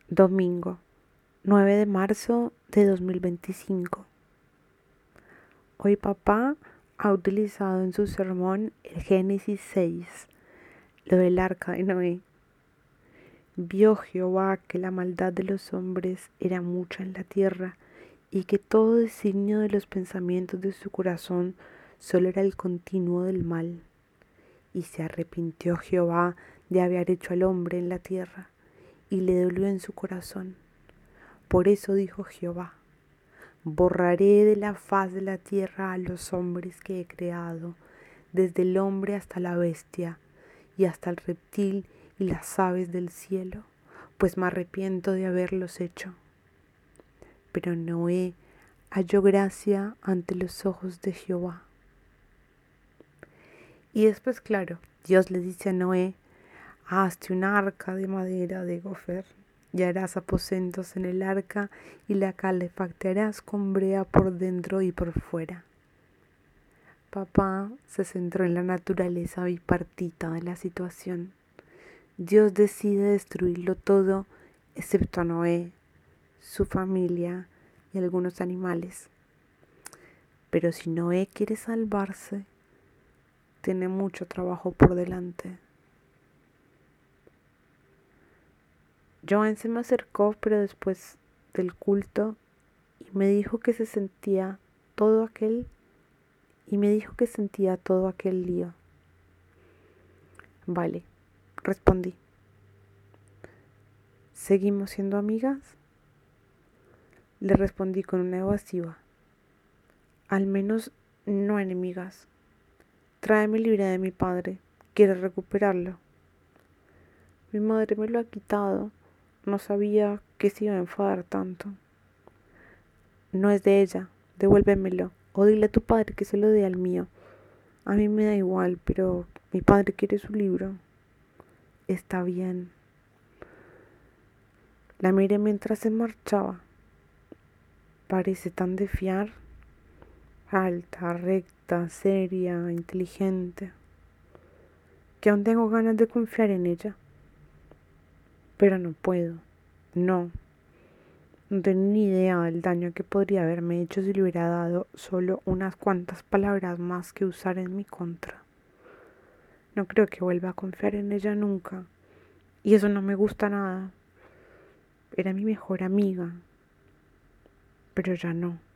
Domingo, 9 de marzo de 2025. Hoy papá ha utilizado en su sermón el Génesis 6, lo del arca de Noé. Vio Jehová que la maldad de los hombres era mucha en la tierra, y que todo designio de los pensamientos de su corazón solo era el continuo del mal. Y se arrepintió Jehová de haber hecho al hombre en la tierra, y le dolió en su corazón. Por eso dijo Jehová: borraré de la faz de la tierra a los hombres que he creado, desde el hombre hasta la bestia, y hasta el reptil y las aves del cielo, pues me arrepiento de haberlos hecho. Pero Noé halló gracia ante los ojos de Jehová. Y después, claro, Dios le dice a Noé: hazte un arca de madera de gofer, y harás aposentos en el arca, y la calefactarás con brea por dentro y por fuera. Papá se centró en la naturaleza bipartita de la situación. Dios decide destruirlo todo, excepto a Noé, su familia y algunos animales. Pero si Noé quiere salvarse, tiene mucho trabajo por delante. Joan se me acercó, pero después del culto, y me dijo que sentía todo aquel lío. Vale, respondí. ¿Seguimos siendo amigas? Le respondí con una evasiva. Al menos no enemigas. Tráeme el libro de mi padre. Quiero recuperarlo. Mi madre me lo ha quitado. No sabía que se iba a enfadar tanto. No es de ella. Devuélvemelo. O dile a tu padre que se lo dé al mío. A mí me da igual, pero mi padre quiere su libro. Está bien. La miré mientras se marchaba. Parece tan de fiar. Alta, recta, seria, inteligente, que aún tengo ganas de confiar en ella. Pero no puedo. No tengo ni idea del daño que podría haberme hecho si le hubiera dado solo unas cuantas palabras más que usar en mi contra. No creo que vuelva a confiar en ella nunca. Y eso no me gusta nada. Era mi mejor amiga. Pero ya no.